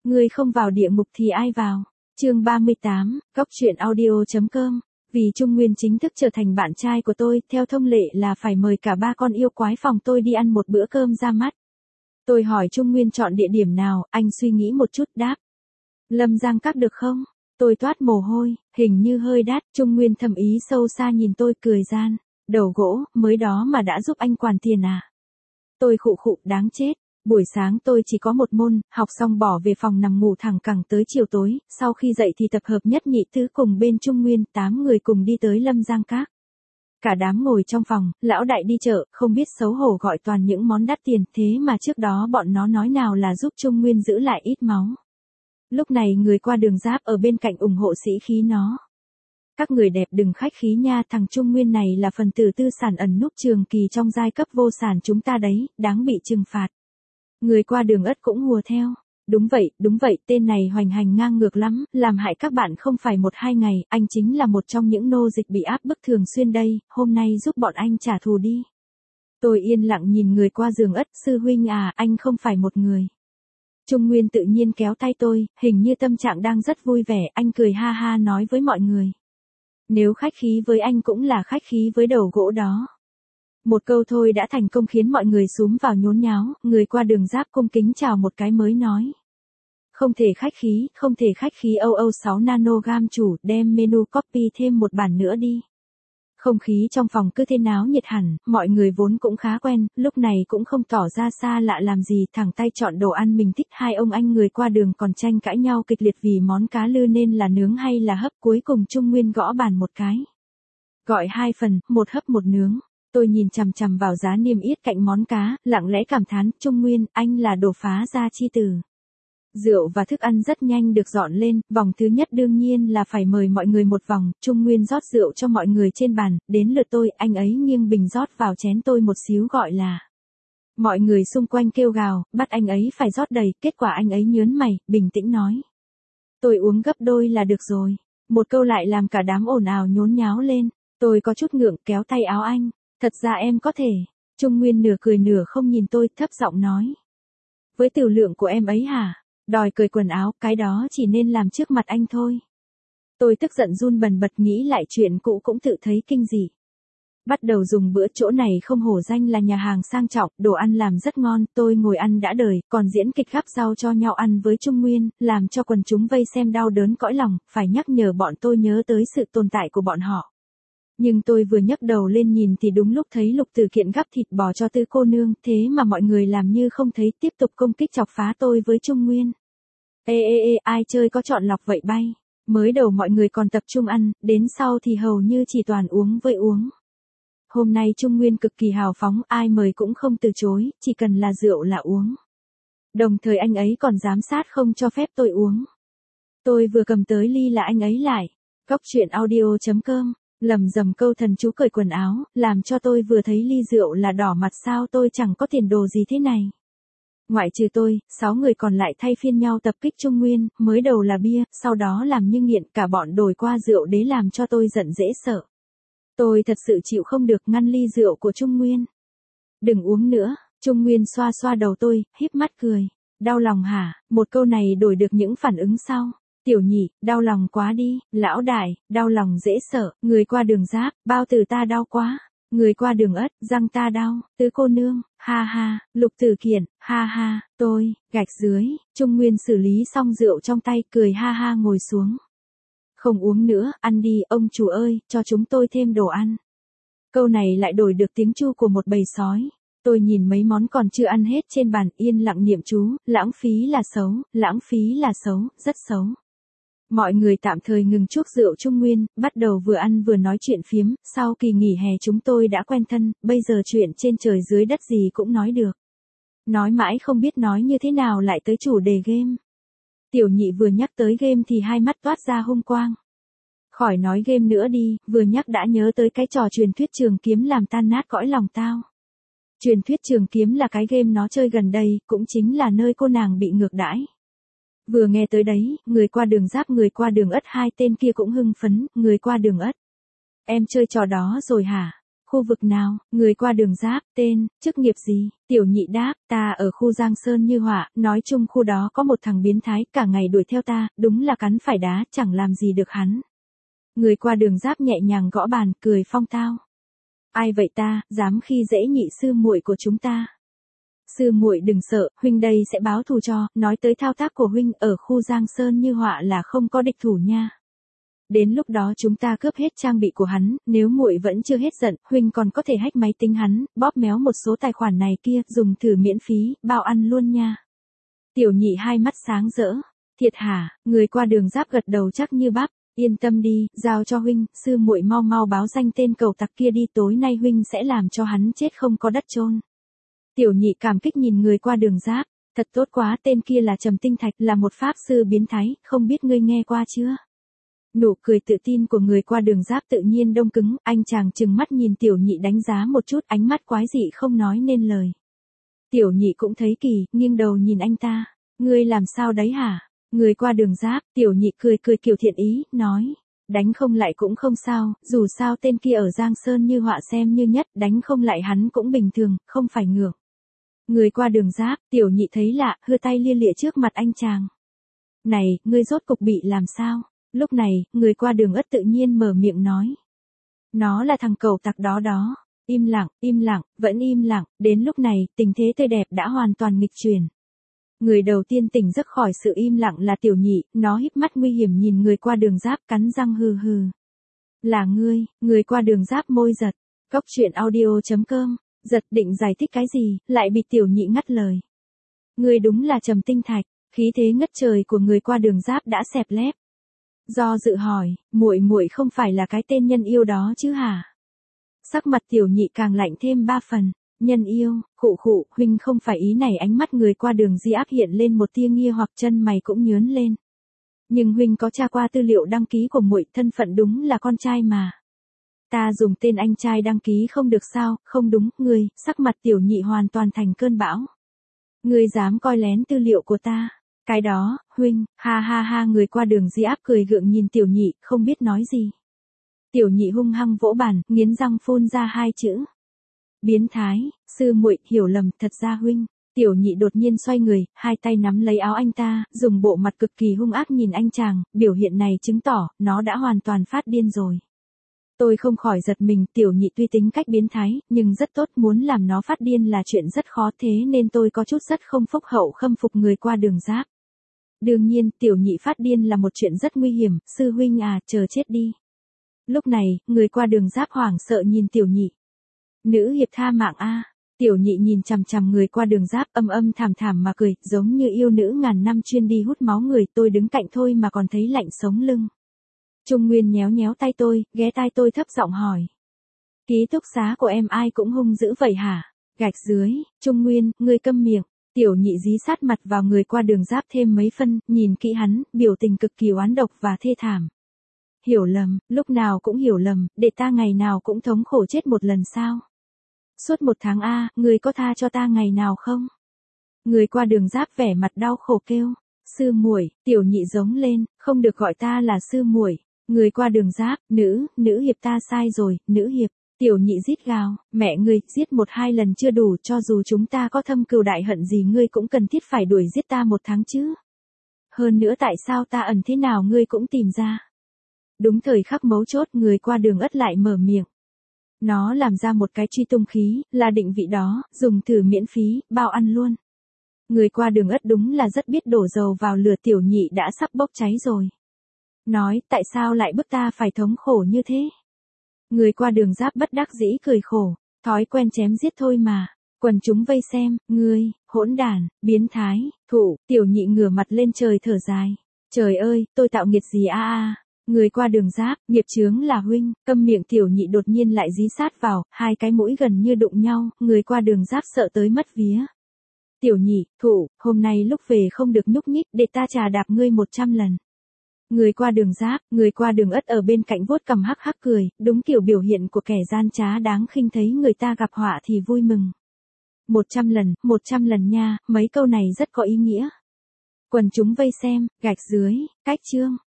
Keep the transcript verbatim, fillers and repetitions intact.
Ngươi không vào địa ngục thì ai vào? Chương ba mươi tám, Góc truyện audio.com. Vì Trung Nguyên chính thức trở thành bạn trai của tôi, theo thông lệ là phải mời cả ba con yêu quái phòng tôi đi ăn một bữa cơm ra mắt. Tôi hỏi Trung Nguyên chọn địa điểm nào, anh suy nghĩ một chút đáp. Lâm Giang Các được không? Tôi toát mồ hôi, hình như hơi đắt. Trung Nguyên thầm ý sâu xa nhìn tôi cười gian. Đầu gỗ, mới đó mà đã giúp anh quản tiền à? Tôi khụ khụ đáng chết. Buổi sáng tôi chỉ có một môn, học xong bỏ về phòng nằm ngủ thẳng cẳng tới chiều tối, sau khi dậy thì tập hợp nhất nhị tứ cùng bên Trung Nguyên, tám người cùng đi tới Lâm Giang Các. Cả đám ngồi trong phòng, lão đại đi chợ, không biết xấu hổ gọi toàn những món đắt tiền, thế mà trước đó bọn nó nói nào là giúp Trung Nguyên giữ lại ít máu. Lúc này người qua đường Giáp ở bên cạnh ủng hộ sĩ khí nó. Các người đẹp đừng khách khí nha, thằng Trung Nguyên này là phần tử tư sản ẩn núp trường kỳ trong giai cấp vô sản chúng ta đấy, đáng bị trừng phạt. Người qua đường Ất cũng hùa theo. Đúng vậy, đúng vậy, tên này hoành hành ngang ngược lắm, làm hại các bạn không phải một hai ngày, anh chính là một trong những nô dịch bị áp bức thường xuyên đây, hôm nay giúp bọn anh trả thù đi. Tôi yên lặng nhìn người qua giường Ất, sư huynh à, anh không phải một người. Trung Nguyên tự nhiên kéo tay tôi, hình như tâm trạng đang rất vui vẻ, anh cười ha ha nói với mọi người. Nếu khách khí với anh cũng là khách khí với đầu gỗ đó. Một câu thôi đã thành công khiến mọi người xúm vào nhốn nháo, người qua đường Giáp cung kính chào một cái mới nói. Không thể khách khí, không thể khách khí âu âu sáu nanogam chủ, đem menu copy thêm một bản nữa đi. Không khí trong phòng cứ thế náo nhiệt hẳn, mọi người vốn cũng khá quen, lúc này cũng không tỏ ra xa lạ làm gì, thẳng tay chọn đồ ăn mình thích. Hai ông anh người qua đường còn tranh cãi nhau kịch liệt vì món cá lư nên là nướng hay là hấp, cuối cùng Trung Nguyên gõ bàn một cái. Gọi hai phần, một hấp một nướng. Tôi nhìn chằm chằm vào giá niêm yết cạnh món cá, lặng lẽ cảm thán, Trung Nguyên, anh là đồ phá gia chi tử. Rượu và thức ăn rất nhanh được dọn lên, vòng thứ nhất đương nhiên là phải mời mọi người một vòng, Trung Nguyên rót rượu cho mọi người trên bàn, đến lượt tôi, anh ấy nghiêng bình rót vào chén tôi một xíu gọi là. Mọi người xung quanh kêu gào, bắt anh ấy phải rót đầy, kết quả anh ấy nhớn mày, bình tĩnh nói. Tôi uống gấp đôi là được rồi. Một câu lại làm cả đám ồn ào nhốn nháo lên, tôi có chút ngượng kéo tay áo anh. Thật ra em có thể. Trung Nguyên nửa cười nửa không nhìn tôi, thấp giọng nói. Với tiểu lượng của em ấy hả? Đòi cởi quần áo, cái đó chỉ nên làm trước mặt anh thôi. Tôi tức giận run bần bật nghĩ lại chuyện cũ cũng tự thấy kinh dị. Bắt đầu dùng bữa, chỗ này không hổ danh là nhà hàng sang trọng, đồ ăn làm rất ngon, tôi ngồi ăn đã đời, còn diễn kịch gắp rau cho nhau ăn với Trung Nguyên, làm cho quần chúng vây xem đau đớn cõi lòng, phải nhắc nhở bọn tôi nhớ tới sự tồn tại của bọn họ. Nhưng tôi vừa nhấc đầu lên nhìn thì đúng lúc thấy Lục Từ Kiện gắp thịt bò cho Tư cô nương, thế mà mọi người làm như không thấy, tiếp tục công kích chọc phá tôi với Trung Nguyên. Ê ê ê, ai chơi có chọn lọc vậy bay? Mới đầu mọi người còn tập trung ăn, đến sau thì hầu như chỉ toàn uống với uống. Hôm nay Trung Nguyên cực kỳ hào phóng, ai mời cũng không từ chối, chỉ cần là rượu là uống. Đồng thời anh ấy còn giám sát không cho phép tôi uống. Tôi vừa cầm tới ly là anh ấy lại. Góc truyện audio.com. Lầm rầm câu thần chú cởi quần áo, làm cho tôi vừa thấy ly rượu là đỏ mặt, sao tôi chẳng có tiền đồ gì thế này. Ngoại trừ tôi, sáu người còn lại thay phiên nhau tập kích Trung Nguyên, mới đầu là bia, sau đó làm như nghiện, cả bọn đổi qua rượu đế làm cho tôi giận dễ sợ. Tôi thật sự chịu không được ngăn ly rượu của Trung Nguyên. Đừng uống nữa, Trung Nguyên xoa xoa đầu tôi, híp mắt cười. Đau lòng hả? Một câu này đổi được những phản ứng sau. Tiểu Nhị, đau lòng quá đi, lão đại, đau lòng dễ sợ, người qua đường Giáp, bao tử ta đau quá, người qua đường Ất, răng ta đau, Tứ cô nương, ha ha, Lục Tử Kiện, ha ha, tôi, gạch dưới, Trung Nguyên xử lý xong rượu trong tay, cười ha ha ngồi xuống. Không uống nữa, ăn đi, ông chủ ơi, cho chúng tôi thêm đồ ăn. Câu này lại đổi được tiếng chu của một bầy sói. Tôi nhìn mấy món còn chưa ăn hết trên bàn, yên lặng niệm chú, lãng phí là xấu, lãng phí là xấu, rất xấu. Mọi người tạm thời ngừng chuốc rượu Trung Nguyên, bắt đầu vừa ăn vừa nói chuyện phiếm, sau kỳ nghỉ hè chúng tôi đã quen thân, bây giờ chuyện trên trời dưới đất gì cũng nói được. Nói mãi không biết nói như thế nào lại tới chủ đề game. Tiểu Nhị vừa nhắc tới game thì hai mắt toát ra hung quang. Khỏi nói game nữa đi, vừa nhắc đã nhớ tới cái trò truyền thuyết trường kiếm làm tan nát cõi lòng tao. Truyền thuyết trường kiếm là cái game nó chơi gần đây, cũng chính là nơi cô nàng bị ngược đãi. Vừa nghe tới đấy, người qua đường Giáp người qua đường Ất hai tên kia cũng hưng phấn, người qua đường Ất. Em chơi trò đó rồi hả? Khu vực nào? Người qua đường giáp, tên, chức nghiệp gì? Tiểu nhị đáp, ta ở khu Giang Sơn Như Họa, nói chung khu đó có một thằng biến thái, cả ngày đuổi theo ta, đúng là cắn phải đá, chẳng làm gì được hắn. Người qua đường giáp nhẹ nhàng gõ bàn, cười phong tao. Ai vậy ta, dám khi dễ nhị sư muội của chúng ta? Sư muội đừng sợ, huynh đây sẽ báo thù cho, nói tới thao tác của huynh ở khu Giang Sơn Như Họa là không có địch thủ nha. Đến lúc đó chúng ta cướp hết trang bị của hắn, nếu muội vẫn chưa hết giận, huynh còn có thể hack máy tính hắn, bóp méo một số tài khoản này kia, dùng thử miễn phí, bao ăn luôn nha. Tiểu nhị hai mắt sáng rỡ. Thiệt hả? Người qua đường giáp gật đầu chắc như bắp. Yên tâm đi, giao cho huynh, sư muội mau mau báo danh tên cẩu tặc kia đi, tối nay huynh sẽ làm cho hắn chết không có đất chôn. Tiểu nhị cảm kích nhìn người qua đường giáp, thật tốt quá, tên kia là Trầm Tinh Thạch, là một pháp sư biến thái, không biết ngươi nghe qua chưa? Nụ cười tự tin của người qua đường giáp tự nhiên đông cứng, anh chàng trừng mắt nhìn tiểu nhị đánh giá một chút, ánh mắt quái dị không nói nên lời. Tiểu nhị cũng thấy kỳ, nghiêng đầu nhìn anh ta, ngươi làm sao đấy hả? Người qua đường giáp, tiểu nhị cười cười kiểu thiện ý, nói, đánh không lại cũng không sao, dù sao tên kia ở Giang Sơn Như Họa xem như nhất, đánh không lại hắn cũng bình thường, không phải ngược. Người qua đường giáp, tiểu nhị thấy lạ, hưa tay lia lịa trước mặt anh chàng. Này, ngươi rốt cục bị làm sao? Lúc này, người qua đường ất tự nhiên mở miệng nói. Nó là thằng cẩu tặc đó đó. Im lặng, im lặng, vẫn im lặng, đến lúc này, tình thế tươi đẹp đã hoàn toàn nghịch chuyển. Người đầu tiên tỉnh giấc khỏi sự im lặng là tiểu nhị, nó híp mắt nguy hiểm nhìn người qua đường giáp cắn răng hừ hừ. Là ngươi, người qua đường giáp môi giật. Cốc truyện audio chấm com, giật định giải thích cái gì, lại bị tiểu nhị ngắt lời. Ngươi đúng là Trầm Tinh Thạch, khí thế ngất trời của người qua đường giáp đã xẹp lép. Do dự hỏi, muội muội không phải là cái tên nhân yêu đó chứ hả? Sắc mặt tiểu nhị càng lạnh thêm ba phần. Nhân yêu, khụ khụ, huynh không phải ý này, ánh mắt người qua đường di áp hiện lên một tia nghi hoặc, chân mày cũng nhướng lên. Nhưng huynh có tra qua tư liệu đăng ký của muội, thân phận đúng là con trai mà. Ta dùng tên anh trai đăng ký không được sao? Không đúng, ngươi, sắc mặt tiểu nhị hoàn toàn thành cơn bão. Ngươi dám coi lén tư liệu của ta? Cái đó, huynh, ha ha ha, người qua đường di áp cười gượng nhìn tiểu nhị, không biết nói gì. Tiểu nhị hung hăng vỗ bàn, nghiến răng phun ra hai chữ. Biến thái, sư muội, hiểu lầm, thật ra huynh. Tiểu nhị đột nhiên xoay người, hai tay nắm lấy áo anh ta, dùng bộ mặt cực kỳ hung ác nhìn anh chàng, biểu hiện này chứng tỏ, nó đã hoàn toàn phát điên rồi. Tôi không khỏi giật mình, tiểu nhị tuy tính cách biến thái, nhưng rất tốt, muốn làm nó phát điên là chuyện rất khó, thế nên tôi có chút rất không phúc hậu khâm phục người qua đường giáp. Đương nhiên, tiểu nhị phát điên là một chuyện rất nguy hiểm, sư huynh à, chờ chết đi. Lúc này, người qua đường giáp hoảng sợ nhìn tiểu nhị. Nữ hiệp tha mạng a. Tiểu nhị nhìn chằm chằm người qua đường giáp, âm âm thảm thảm mà cười, giống như yêu nữ ngàn năm chuyên đi hút máu người, tôi đứng cạnh thôi mà còn thấy lạnh sống lưng. Trung Nguyên nhéo nhéo tay tôi, ghé tai tôi thấp giọng hỏi. Ký túc xá của em ai cũng hung dữ vậy hả? Gạch dưới, Trung Nguyên, ngươi câm miệng. Tiểu nhị dí sát mặt vào người qua đường giáp thêm mấy phân, nhìn kỹ hắn, biểu tình cực kỳ oán độc và thê thảm. Hiểu lầm, lúc nào cũng hiểu lầm, để ta ngày nào cũng thống khổ chết một lần sao? Suốt một tháng a, à, người có tha cho ta ngày nào không? Người qua đường giáp vẻ mặt đau khổ kêu. Sư muội, tiểu nhị giống lên, không được gọi ta là sư muội. Người qua đường giáp, nữ, nữ hiệp ta sai rồi, nữ hiệp. Tiểu nhị rít gào, mẹ ngươi, giết một hai lần chưa đủ, cho dù chúng ta có thâm cừu đại hận gì ngươi cũng cần thiết phải đuổi giết ta một tháng chứ. Hơn nữa tại sao ta ẩn thế nào ngươi cũng tìm ra. Đúng thời khắc mấu chốt, người qua đường ất lại mở miệng. Nó làm ra một cái truy tung khí, là định vị đó, dùng thử miễn phí, bao ăn luôn. Người qua đường ất đúng là rất biết đổ dầu vào lửa, tiểu nhị đã sắp bốc cháy rồi. Nói, tại sao lại bức ta phải thống khổ như thế? Người qua đường giáp bất đắc dĩ cười khổ, thói quen chém giết thôi mà. Quần chúng vây xem, ngươi, hỗn đản, biến thái, thụ, tiểu nhị ngửa mặt lên trời thở dài. Trời ơi, tôi tạo nghiệt gì a a? Người qua đường giáp, nghiệp chướng là huynh, câm miệng, tiểu nhị đột nhiên lại dí sát vào, hai cái mũi gần như đụng nhau, người qua đường giáp sợ tới mất vía. Tiểu nhị, thụ, hôm nay lúc về không được nhúc nhích, để ta trà đạp ngươi một trăm lần. Người qua đường giáp, người qua đường ất ở bên cạnh vuốt cằm hắc hắc cười, đúng kiểu biểu hiện của kẻ gian trá đáng khinh, thấy người ta gặp họa thì vui mừng. Một trăm lần, một trăm lần nha, mấy câu này rất có ý nghĩa. Quần chúng vây xem, gạch dưới, cách chương.